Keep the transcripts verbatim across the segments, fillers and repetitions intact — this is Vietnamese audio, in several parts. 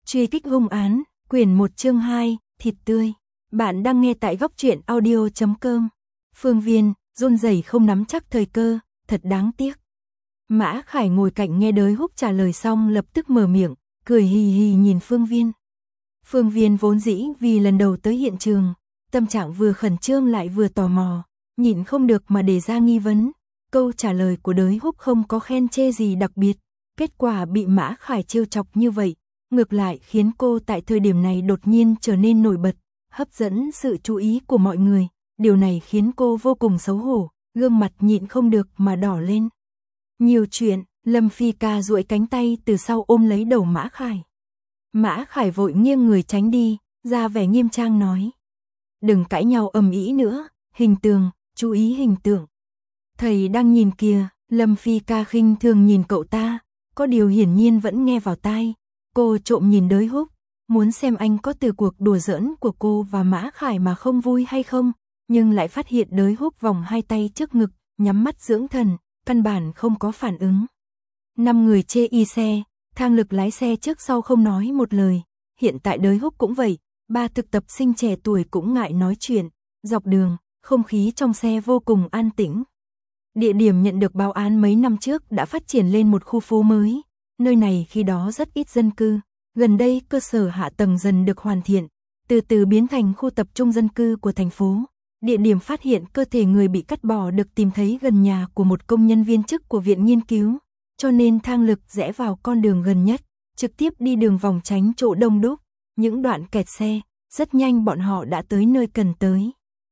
Truy kích hung án, quyển một chương hai, thịt tươi. Bạn đang nghe tại góc truyện audio chấm com. Phương Viên, run rẩy không nắm chắc thời cơ, thật đáng tiếc. Mã Khải ngồi cạnh nghe Đới Húc trả lời xong lập tức mở miệng, cười hì hì nhìn Phương Viên. Phương Viên vốn dĩ vì lần đầu tới hiện trường, tâm trạng vừa khẩn trương lại vừa tò mò, nhịn không được mà đề ra nghi vấn. Câu trả lời của Đới Húc không có khen chê gì đặc biệt, kết quả bị Mã Khải trêu chọc như vậy, ngược lại khiến cô tại thời điểm này đột nhiên trở nên nổi bật, hấp dẫn sự chú ý của mọi người. Điều này khiến cô vô cùng xấu hổ, gương mặt nhịn không được mà đỏ lên. Nhiều chuyện, Lâm Phi Ca duỗi cánh tay từ sau ôm lấy đầu Mã Khải. Mã Khải vội nghiêng người tránh đi, ra vẻ nghiêm trang nói. Đừng cãi nhau ầm ĩ nữa, hình tượng, chú ý hình tượng. Thầy đang nhìn kìa, Lâm Phi Ca khinh thường nhìn cậu ta, có điều hiển nhiên vẫn nghe vào tai. Cô trộm nhìn Đới Húc, muốn xem anh có từ cuộc đùa giỡn của cô và Mã Khải mà không vui hay không, nhưng lại phát hiện Đới Húc vòng hai tay trước ngực, nhắm mắt dưỡng thần, căn bản không có phản ứng. Năm người chê y xe, Thang Lực lái xe trước sau không nói một lời, hiện tại Đới Húc cũng vậy, ba thực tập sinh trẻ tuổi cũng ngại nói chuyện, dọc đường, không khí trong xe vô cùng an tĩnh. Địa điểm nhận được báo án mấy năm trước đã phát triển lên một khu phố mới, nơi này khi đó rất ít dân cư, gần đây cơ sở hạ tầng dần được hoàn thiện, từ từ biến thành khu tập trung dân cư của thành phố. Địa điểm phát hiện cơ thể người bị cắt bỏ được tìm thấy gần nhà của một công nhân viên chức của viện nghiên cứu, cho nên Thang Lực rẽ vào con đường gần nhất, trực tiếp đi đường vòng tránh chỗ đông đúc, những đoạn kẹt xe, rất nhanh bọn họ đã tới nơi cần tới.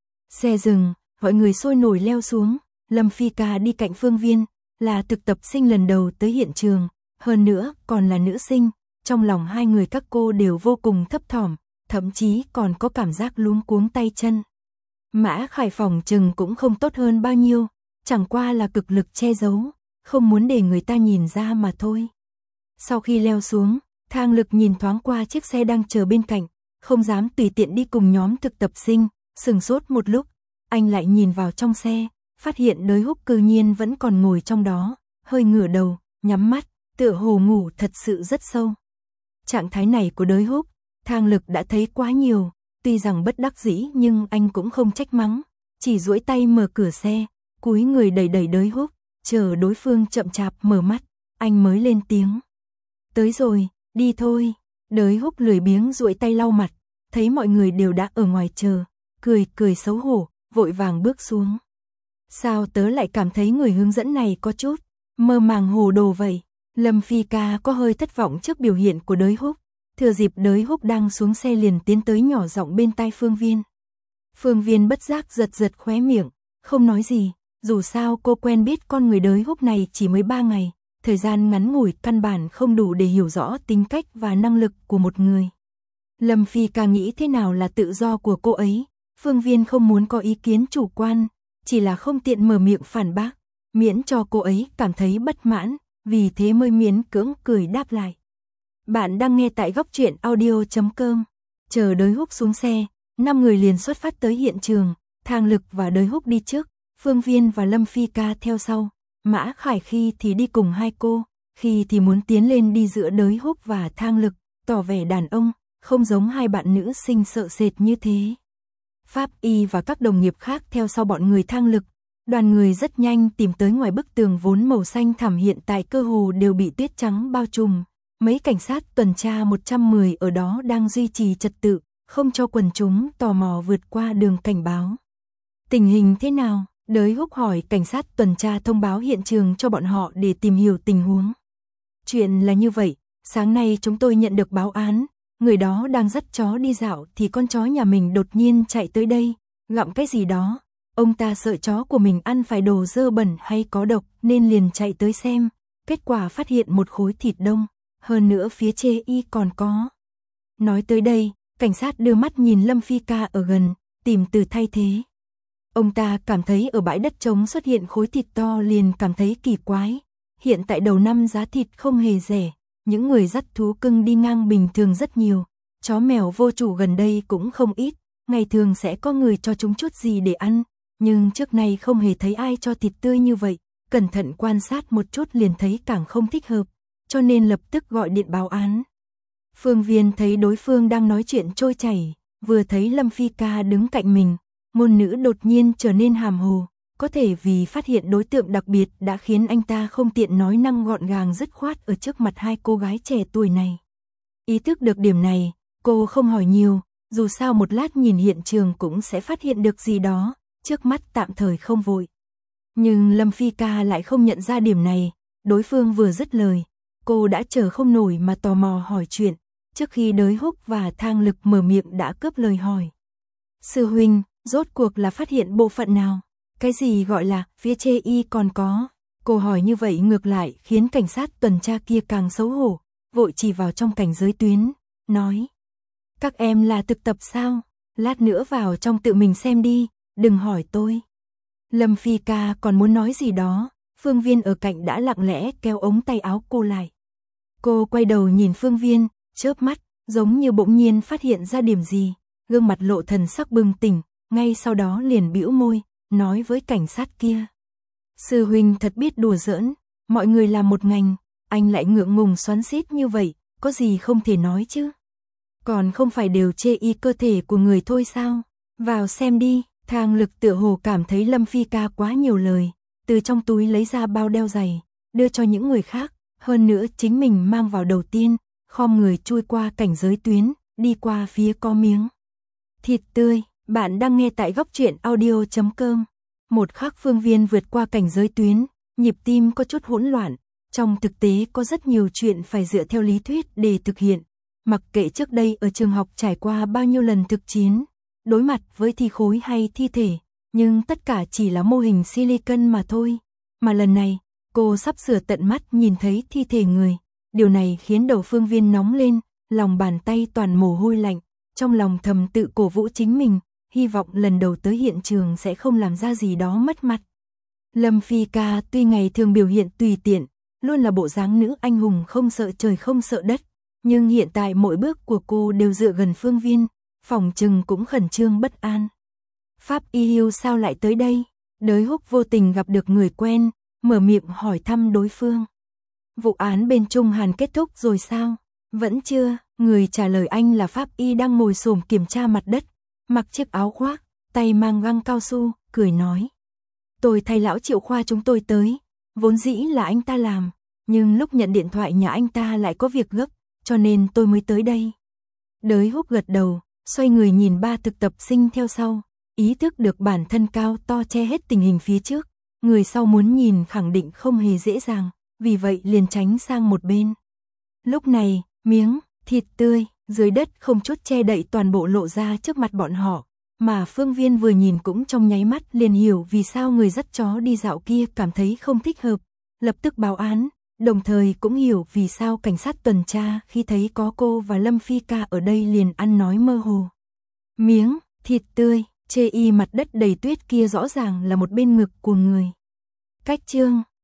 Xe dừng, mọi người sôi nổi leo xuống, Lâm Phi Ca đi cạnh Phương Viên, là thực tập sinh lần đầu tới hiện trường, hơn nữa còn là nữ sinh, trong lòng hai người các cô đều vô cùng thấp thỏm, thậm chí còn có cảm giác luống cuống tay chân. Mã Khải phòng chừng cũng không tốt hơn bao nhiêu, chẳng qua là cực lực che giấu, không muốn để người ta nhìn ra mà thôi. Sau khi leo xuống, Thang Lực nhìn thoáng qua chiếc xe đang chờ bên cạnh, không dám tùy tiện đi cùng nhóm thực tập sinh, sừng sốt một lúc, anh lại nhìn vào trong xe, phát hiện Đới Húc cư nhiên vẫn còn ngồi trong đó, hơi ngửa đầu, nhắm mắt, tựa hồ ngủ thật sự rất sâu. Trạng thái này của Đới Húc, Thang Lực đã thấy quá nhiều, tuy rằng bất đắc dĩ nhưng anh cũng không trách mắng, chỉ duỗi tay mở cửa xe, cúi người đẩy đẩy Đới Húc, chờ đối phương chậm chạp mở mắt, anh mới lên tiếng. Tới rồi, đi thôi. Đới Húc lười biếng duỗi tay lau mặt, thấy mọi người đều đã ở ngoài chờ, cười cười xấu hổ, vội vàng bước xuống. Sao tớ lại cảm thấy người hướng dẫn này có chút mơ màng hồ đồ vậy? Lâm Phi Ca có hơi thất vọng trước biểu hiện của Đới Húc, thừa dịp Đới Húc đang xuống xe liền tiến tới nhỏ giọng bên tai Phương Viên. Phương Viên bất giác giật giật khóe miệng, không nói gì, dù sao cô quen biết con người Đới Húc này chỉ mới ba ngày, thời gian ngắn ngủi căn bản không đủ để hiểu rõ tính cách và năng lực của một người. Lâm Phi Ca nghĩ thế nào là tự do của cô ấy, Phương Viên không muốn có ý kiến chủ quan, chỉ là không tiện mở miệng phản bác, miễn cho cô ấy cảm thấy bất mãn, vì thế mới miễn cưỡng cười đáp lại. Bạn đang nghe tại góc truyện audio chấm com. Chờ Đới Húc xuống xe, năm người liền xuất phát tới hiện trường, Thang Lực và Đới Húc đi trước, Phương Viên và Lâm Phi Ca theo sau. Mã Khải khi thì đi cùng hai cô, khi thì muốn tiến lên đi giữa Đới Húc và Thang Lực, tỏ vẻ đàn ông, không giống hai bạn nữ sinh sợ sệt như thế. Pháp Y và các đồng nghiệp khác theo sau bọn người Thang Lực, đoàn người rất nhanh tìm tới ngoài bức tường vốn màu xanh thẳm hiện tại cơ hồ đều bị tuyết trắng bao trùm. Mấy cảnh sát tuần tra một trăm mười ở đó đang duy trì trật tự, không cho quần chúng tò mò vượt qua đường cảnh báo. Tình hình thế nào? Đới Húc hỏi cảnh sát tuần tra thông báo hiện trường cho bọn họ để tìm hiểu tình huống. Chuyện là như vậy, sáng nay chúng tôi nhận được báo án, người đó đang dắt chó đi dạo thì con chó nhà mình đột nhiên chạy tới đây, gặm cái gì đó. Ông ta sợ chó của mình ăn phải đồ dơ bẩn hay có độc nên liền chạy tới xem, kết quả phát hiện một khối thịt đông, hơn nữa phía chê y còn có. Nói tới đây, cảnh sát đưa mắt nhìn Lâm Phi Ca ở gần, tìm từ thay thế. Ông ta cảm thấy ở bãi đất trống xuất hiện khối thịt to liền cảm thấy kỳ quái. Hiện tại đầu năm giá thịt không hề rẻ, những người dắt thú cưng đi ngang bình thường rất nhiều, chó mèo vô chủ gần đây cũng không ít, ngày thường sẽ có người cho chúng chút gì để ăn, nhưng trước nay không hề thấy ai cho thịt tươi như vậy, cẩn thận quan sát một chút liền thấy càng không thích hợp, cho nên lập tức gọi điện báo án. Phương Viên thấy đối phương đang nói chuyện trôi chảy, vừa thấy Lâm Phi ca đứng cạnh mình, ngôn ngữ đột nhiên trở nên hàm hồ, có thể vì phát hiện đối tượng đặc biệt đã khiến anh ta không tiện nói năng gọn gàng dứt khoát ở trước mặt hai cô gái trẻ tuổi này. Ý thức được điểm này, cô không hỏi nhiều, dù sao một lát nhìn hiện trường cũng sẽ phát hiện được gì đó, trước mắt tạm thời không vội. Nhưng Lâm Phi ca lại không nhận ra điểm này, đối phương vừa dứt lời, cô đã chờ không nổi mà tò mò hỏi chuyện, trước khi Đới Húc và Thang Lực mở miệng đã cướp lời hỏi. Sư huynh, rốt cuộc là phát hiện bộ phận nào? Cái gì gọi là phía chê y còn có? Cô hỏi như vậy ngược lại khiến cảnh sát tuần tra kia càng xấu hổ, vội chỉ vào trong cảnh giới tuyến, nói. Các em là thực tập sao? Lát nữa vào trong tự mình xem đi, đừng hỏi tôi. Lâm Phi ca còn muốn nói gì đó, Phương Viên ở cạnh đã lặng lẽ kéo ống tay áo cô lại. Cô quay đầu nhìn Phương Viên, chớp mắt, giống như bỗng nhiên phát hiện ra điểm gì, gương mặt lộ thần sắc bừng tỉnh, ngay sau đó liền bĩu môi, nói với cảnh sát kia. Sư huynh thật biết đùa giỡn, mọi người làm một ngành, anh lại ngượng ngùng xoắn xít như vậy, có gì không thể nói chứ? Còn không phải đều chê y cơ thể của người thôi sao? Vào xem đi. Thang Lực tựa hồ cảm thấy Lâm Phi ca quá nhiều lời, từ trong túi lấy ra bao đeo giày, đưa cho những người khác, hơn nữa chính mình mang vào đầu tiên, khom người chui qua cảnh giới tuyến, đi qua phía có miếng thịt tươi. Bạn đang nghe tại góc truyện audio chấm com. Một khắc Phương Viên vượt qua cảnh giới tuyến, nhịp tim có chút hỗn loạn, trong thực tế có rất nhiều chuyện phải dựa theo lý thuyết để thực hiện, mặc kệ trước đây ở trường học trải qua bao nhiêu lần thực chiến, đối mặt với thi khối hay thi thể, nhưng tất cả chỉ là mô hình silicon mà thôi. Mà lần này, cô sắp sửa tận mắt nhìn thấy thi thể người. Điều này khiến đầu Phương Viên nóng lên, lòng bàn tay toàn mồ hôi lạnh, trong lòng thầm tự cổ vũ chính mình, hy vọng lần đầu tới hiện trường sẽ không làm ra gì đó mất mặt. Lâm Phi ca tuy ngày thường biểu hiện tùy tiện, luôn là bộ dáng nữ anh hùng không sợ trời không sợ đất, nhưng hiện tại mỗi bước của cô đều dựa gần Phương Viên, phòng trừng cũng khẩn trương bất an. Pháp y hưu sao lại tới đây? Đới Húc vô tình gặp được người quen, mở miệng hỏi thăm đối phương. Vụ án bên Trung Hàn kết thúc rồi sao? Vẫn chưa, người trả lời anh là pháp y đang ngồi xổm kiểm tra mặt đất, mặc chiếc áo khoác, tay mang găng cao su, cười nói. Tôi thay lão Triệu Khoa chúng tôi tới, vốn dĩ là anh ta làm, nhưng lúc nhận điện thoại nhà anh ta lại có việc gấp, cho nên tôi mới tới đây. Đới Húc gật đầu, xoay người nhìn ba thực tập sinh theo sau, ý thức được bản thân cao to che hết tình hình phía trước, người sau muốn nhìn khẳng định không hề dễ dàng, vì vậy liền tránh sang một bên. Lúc này, miếng thịt tươi dưới đất không chút che đậy toàn bộ lộ ra trước mặt bọn họ, mà Phương Viên vừa nhìn cũng trong nháy mắt liền hiểu vì sao người dắt chó đi dạo kia cảm thấy không thích hợp, lập tức báo án, đồng thời cũng hiểu vì sao cảnh sát tuần tra khi thấy có cô và Lâm Phi ca ở đây liền ăn nói mơ hồ. Miếng thịt tươi, chê y mặt đất đầy tuyết kia rõ ràng là một bên ngực của người. Cách chương